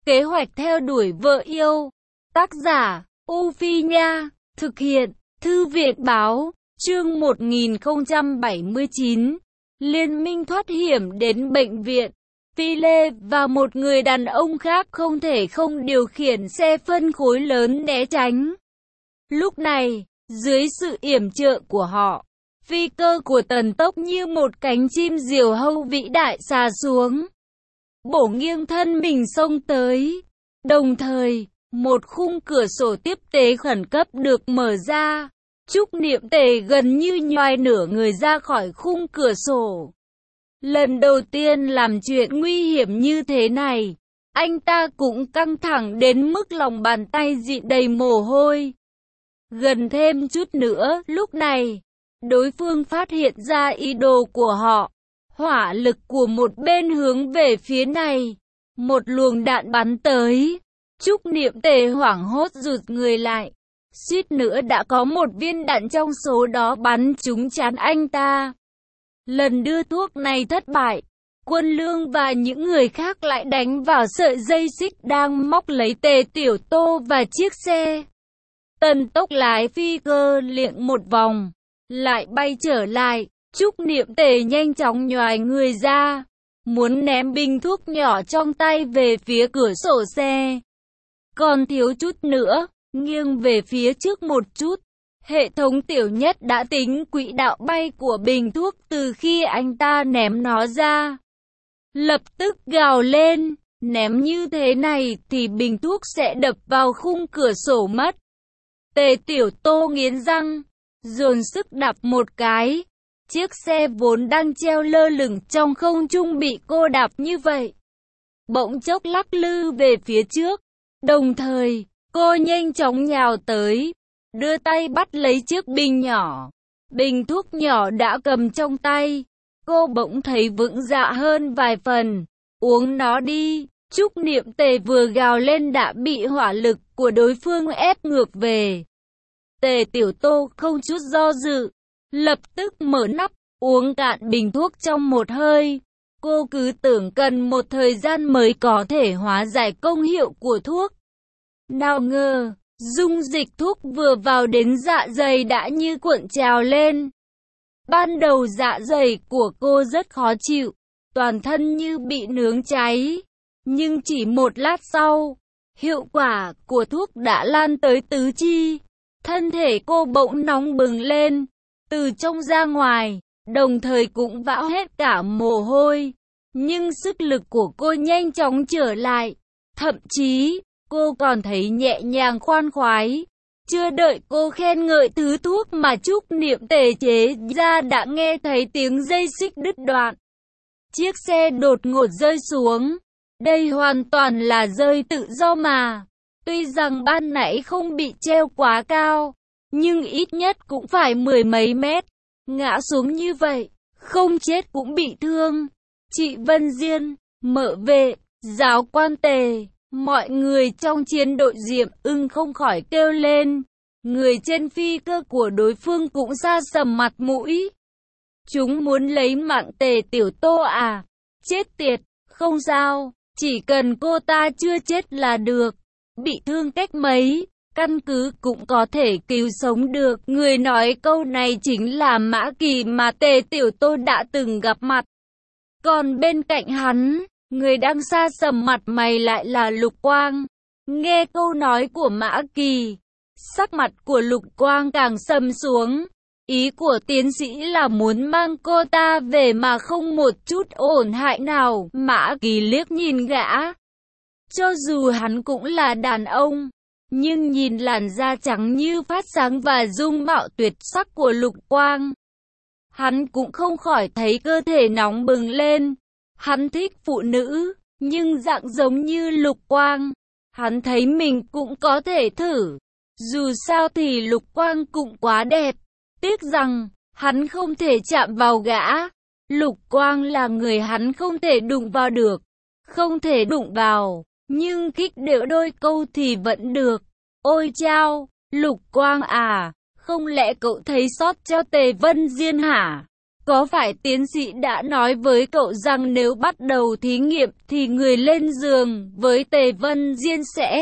Kế hoạch theo đuổi vợ yêu. Tác giả, U Phi Nha. Thực hiện, Thư viện Báo. Chương 1079. Liên minh thoát hiểm đến bệnh viện. Phi Lê và một người đàn ông khác không thể không điều khiển xe phân khối lớn né tránh. Lúc này, dưới sự yểm trợ của họ, phi cơ của Tần Tốc như một cánh chim diều hâu vĩ đại xà xuống, bổ nghiêng thân mình xông tới. Đồng thời, một khung cửa sổ tiếp tế khẩn cấp được mở ra. Trúc Niệm Tề gần như nhoài nửa người ra khỏi khung cửa sổ. Lần đầu tiên làm chuyện nguy hiểm như thế này, anh ta cũng căng thẳng đến mức lòng bàn tay dịn đầy mồ hôi. Gần thêm chút nữa, lúc này, đối phương phát hiện ra ý đồ của họ. Hỏa lực của một bên hướng về phía này. Một luồng đạn bắn tới. Trúc Niệm Tề hoảng hốt rụt người lại. Suýt nữa đã có một viên đạn trong số đó bắn trúng trán anh ta. Lần đưa thuốc này thất bại, Quân Lương và những người khác lại đánh vào sợi dây xích đang móc lấy Tề Tiểu Tô và chiếc xe. Tần Tốc lái phi cơ liệng một vòng, lại bay trở lại. Trúc Niệm Tề nhanh chóng nhoài người ra, muốn ném bình thuốc nhỏ trong tay về phía cửa sổ xe. Còn thiếu chút nữa, nghiêng về phía trước một chút. Hệ thống tiểu nhất đã tính quỹ đạo bay của bình thuốc từ khi anh ta ném nó ra. Lập tức gào lên, ném như thế này thì bình thuốc sẽ đập vào khung cửa sổ mất. Tề Tiểu Tô nghiến răng, dồn sức đạp một cái. Chiếc xe vốn đang treo lơ lửng trong không trung bị cô đạp như vậy, bỗng chốc lắc lư về phía trước. Đồng thời, cô nhanh chóng nhào tới, đưa tay bắt lấy chiếc bình nhỏ. Bình thuốc nhỏ đã cầm trong tay, cô bỗng thấy vững dạ hơn vài phần. Uống nó đi. Trúc Niệm Tề vừa gào lên đã bị hỏa lực của đối phương ép ngược về. Tề Tiểu Tô không chút do dự, lập tức mở nắp, uống cạn bình thuốc trong một hơi. Cô cứ tưởng cần một thời gian mới có thể hóa giải công hiệu của thuốc. Nào ngờ, dung dịch thuốc vừa vào đến dạ dày đã như cuộn trào lên. Ban đầu dạ dày của cô rất khó chịu, toàn thân như bị nướng cháy. Nhưng chỉ một lát sau, hiệu quả của thuốc đã lan tới tứ chi. Thân thể cô bỗng nóng bừng lên, từ trong ra ngoài, đồng thời cũng vã hết cả mồ hôi. Nhưng sức lực của cô nhanh chóng trở lại. Thậm chí, cô còn thấy nhẹ nhàng khoan khoái. Chưa đợi cô khen ngợi thứ thuốc mà Trúc Niệm Tề chế ra đã nghe thấy tiếng dây xích đứt đoạn. Chiếc xe đột ngột rơi xuống. Đây hoàn toàn là rơi tự do mà. Tuy rằng ban nãy không bị treo quá cao, nhưng ít nhất cũng phải mười mấy mét. Ngã xuống như vậy, không chết cũng bị thương. Chị Vân Diên, Mợ Vệ, Giáo quan Tề, mọi người trong chiến đội Diệm Ưng không khỏi kêu lên. Người trên phi cơ của đối phương cũng sa sầm mặt mũi. Chúng muốn lấy mạng Tề Tiểu Tô à? Chết tiệt, không sao, chỉ cần cô ta chưa chết là được. Bị thương cách mấy, căn cứ cũng có thể cứu sống được. Người nói câu này chính là Mã Kỳ mà Tề Tiểu Tô đã từng gặp mặt. Còn bên cạnh hắn, người đang sa sầm mặt mày lại là Lục Quang. Nghe câu nói của Mã Kỳ, sắc mặt của Lục Quang càng sầm xuống. Ý của tiến sĩ là muốn mang cô ta về mà không một chút ổn hại nào. Mã Kỳ liếc nhìn gã. Cho dù hắn cũng là đàn ông, nhưng nhìn làn da trắng như phát sáng và dung mạo tuyệt sắc của Lục Quang, hắn cũng không khỏi thấy cơ thể nóng bừng lên. Hắn thích phụ nữ, nhưng dạng giống như Lục Quang, hắn thấy mình cũng có thể thử. Dù sao thì Lục Quang cũng quá đẹp, tiếc rằng hắn không thể chạm vào gã. Lục Quang là người hắn không thể đụng vào được, không thể đụng vào, nhưng kích điệu đôi câu thì vẫn được. Ôi chao, Lục Quang à, không lẽ cậu thấy sót cho Tề Vân Diên hả? có phải tiến sĩ đã nói với cậu rằng nếu bắt đầu thí nghiệm thì người lên giường với Tề Vân Diên sẽ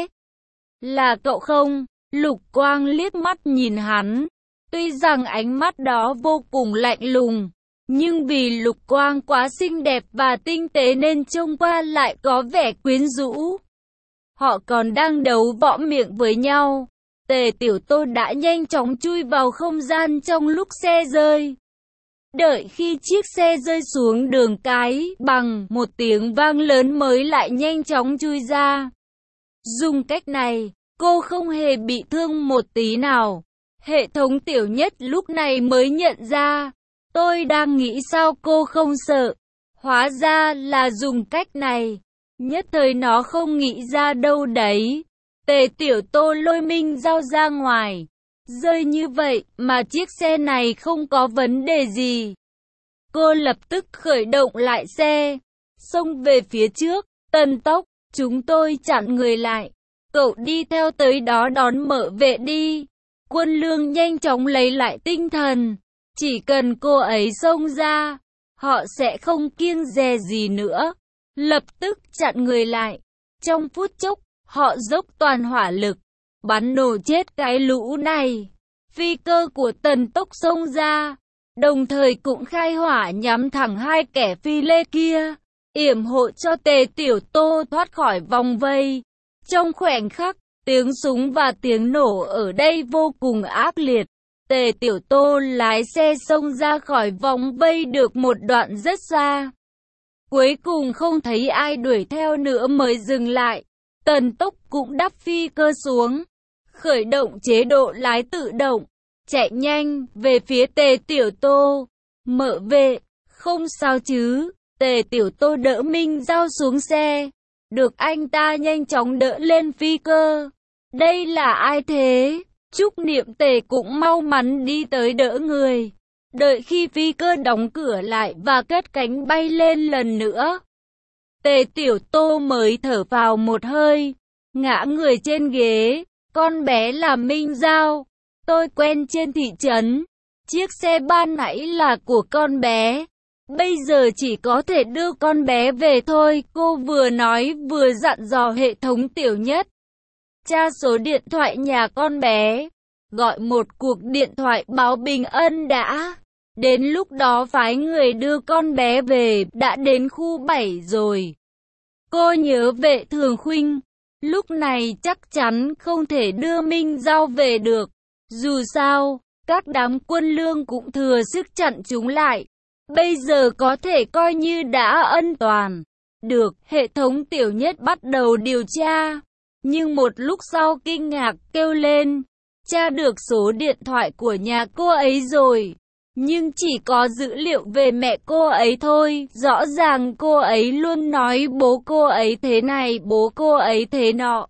là cậu không? Lục Quang liếc mắt nhìn hắn. Tuy rằng ánh mắt đó vô cùng lạnh lùng, nhưng vì Lục Quang quá xinh đẹp và tinh tế nên trông qua lại có vẻ quyến rũ. Họ còn đang đấu võ miệng với nhau. Tề Tiểu Tô đã nhanh chóng chui vào không gian trong lúc xe rơi. Đợi khi chiếc xe rơi xuống đường cái, bằng một tiếng vang lớn mới lại nhanh chóng chui ra. Dùng cách này, cô không hề bị thương một tí nào. Hệ thống Tiểu Nhất lúc này mới nhận ra. Tôi đang nghĩ sao cô không sợ. Hóa ra là dùng cách này. Nhất thời nó không nghĩ ra đâu đấy. Tề Tiểu Tô lôi Minh Dao ra ngoài. Rơi như vậy mà chiếc xe này không có vấn đề gì. Cô lập tức khởi động lại xe, xông về phía trước. Tần Tốc, chúng tôi chặn người lại. Cậu đi theo tới đó đón Mở Vệ đi. Quân Lương nhanh chóng lấy lại tinh thần. Chỉ cần cô ấy xông ra, họ sẽ không kiêng dè gì nữa. Lập tức chặn người lại. Trong phút chốc, họ dốc toàn hỏa lực, bắn nổ chết cái lũ này. Phi cơ của Tần Tốc xông ra, đồng thời cũng khai hỏa nhắm thẳng hai kẻ phi lê kia, yểm hộ cho Tề Tiểu Tô thoát khỏi vòng vây. Trong khoảnh khắc, tiếng súng và tiếng nổ ở đây vô cùng ác liệt. Tề Tiểu Tô lái xe xông ra khỏi vòng vây được một đoạn rất xa. Cuối cùng không thấy ai đuổi theo nữa mới dừng lại. Tần Tốc cũng đắp phi cơ xuống, khởi động chế độ lái tự động, chạy nhanh về phía Tề Tiểu Tô. Mở Vệ, không sao chứ? Tề Tiểu Tô đỡ Minh Dao xuống xe, được anh ta nhanh chóng đỡ lên phi cơ. Đây là ai thế? Trúc Niệm Tề cũng mau mắn đi tới đỡ người. Đợi khi phi cơ đóng cửa lại và cất cánh bay lên lần nữa, Tề Tiểu Tô mới thở vào một hơi, ngã người trên ghế. Con bé là Minh Dao, tôi quen trên thị trấn. Chiếc xe ban nãy là của con bé. Bây giờ chỉ có thể đưa con bé về thôi. Cô vừa nói vừa dặn dò hệ thống Tiểu Nhất. Tra số điện thoại nhà con bé, gọi một cuộc điện thoại báo bình ân đã. Đến lúc đó phái người đưa con bé về. Đã đến khu 7 rồi. Cô nhớ Vệ Thường Khuynh. Lúc này chắc chắn không thể đưa Minh Dao về được. Dù sao, các đám Quân Lương cũng thừa sức chặn chúng lại. Bây giờ có thể coi như đã an toàn. Được, hệ thống Tiểu Nhất bắt đầu điều tra. Nhưng một lúc sau kinh ngạc kêu lên, tra được số điện thoại của nhà cô ấy rồi. Nhưng chỉ có dữ liệu về mẹ cô ấy thôi. Rõ ràng cô ấy luôn nói bố cô ấy thế này, bố cô ấy thế nọ.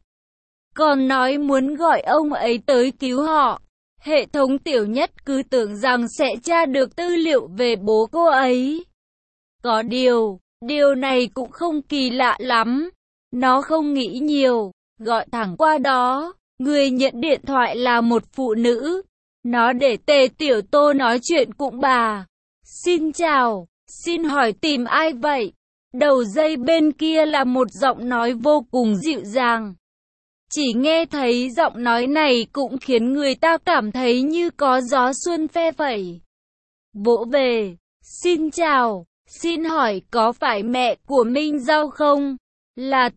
Còn nói muốn gọi ông ấy tới cứu họ. Hệ thống Tiểu Nhất cứ tưởng rằng sẽ tra được tư liệu về bố cô ấy. Có điều này cũng không kỳ lạ lắm. Nó không nghĩ nhiều, gọi thẳng qua đó. Người nhận điện thoại là một phụ nữ. Nó để Tề Tiểu Tô nói chuyện cùng bà. Xin chào, xin hỏi tìm ai vậy? Đầu dây bên kia là một giọng nói vô cùng dịu dàng. Chỉ nghe thấy giọng nói này cũng khiến người ta cảm thấy như có gió xuân phe phẩy. Vỗ về, xin chào, xin hỏi có phải mẹ của Minh Dao không? Là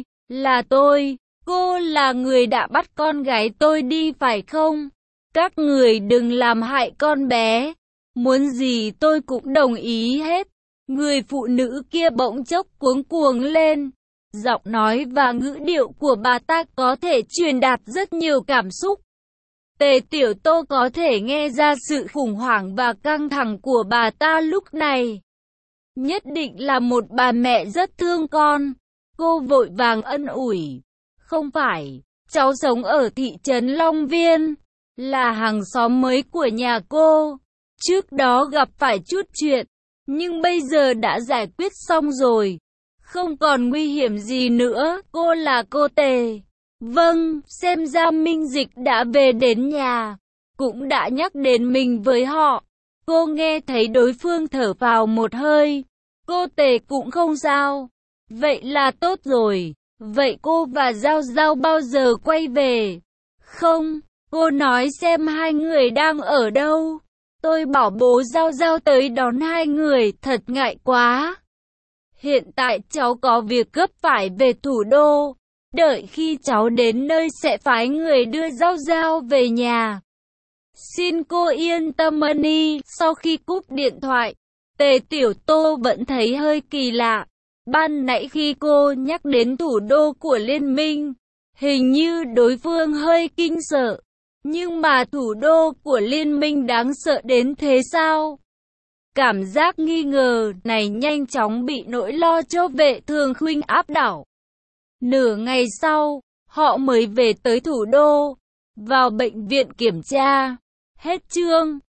tôi, cô là người đã bắt con gái tôi đi phải không? Các người đừng làm hại con bé. Muốn gì tôi cũng đồng ý hết. Người phụ nữ kia bỗng chốc cuống cuồng lên. Giọng nói và ngữ điệu của bà ta có thể truyền đạt rất nhiều cảm xúc. Tề Tiểu Tô có thể nghe ra sự khủng hoảng và căng thẳng của bà ta lúc này. Nhất định là một bà mẹ rất thương con. Cô vội vàng ân ủi. Không phải, cháu sống ở thị trấn Long Viên, là hàng xóm mới của nhà cô. Trước đó gặp phải chút chuyện, nhưng bây giờ đã giải quyết xong rồi. Không còn nguy hiểm gì nữa. Cô là cô Tề. Vâng, xem ra Minh Dịch đã về đến nhà, cũng đã nhắc đến mình với họ. Cô nghe thấy đối phương thở vào một hơi. Cô Tề cũng không sao. Vậy là tốt rồi. Vậy cô và Giao Giao bao giờ quay về? Không, cô nói xem hai người đang ở đâu. Tôi bảo bố Giao Giao tới đón hai người, thật ngại quá. Hiện tại cháu có việc gấp phải về thủ đô. Đợi khi cháu đến nơi sẽ phái người đưa Giao Giao về nhà. Xin cô yên tâm Ani. Sau khi cúp điện thoại, Tề Tiểu Tô vẫn thấy hơi kỳ lạ. Ban nãy khi cô nhắc đến thủ đô của liên minh, hình như đối phương hơi kinh sợ. Nhưng mà thủ đô của liên minh đáng sợ đến thế sao? Cảm giác nghi ngờ này nhanh chóng bị nỗi lo cho Vệ Thường Khuynh áp đảo. Nửa ngày sau, họ mới về tới thủ đô, vào bệnh viện kiểm tra. Hết chương.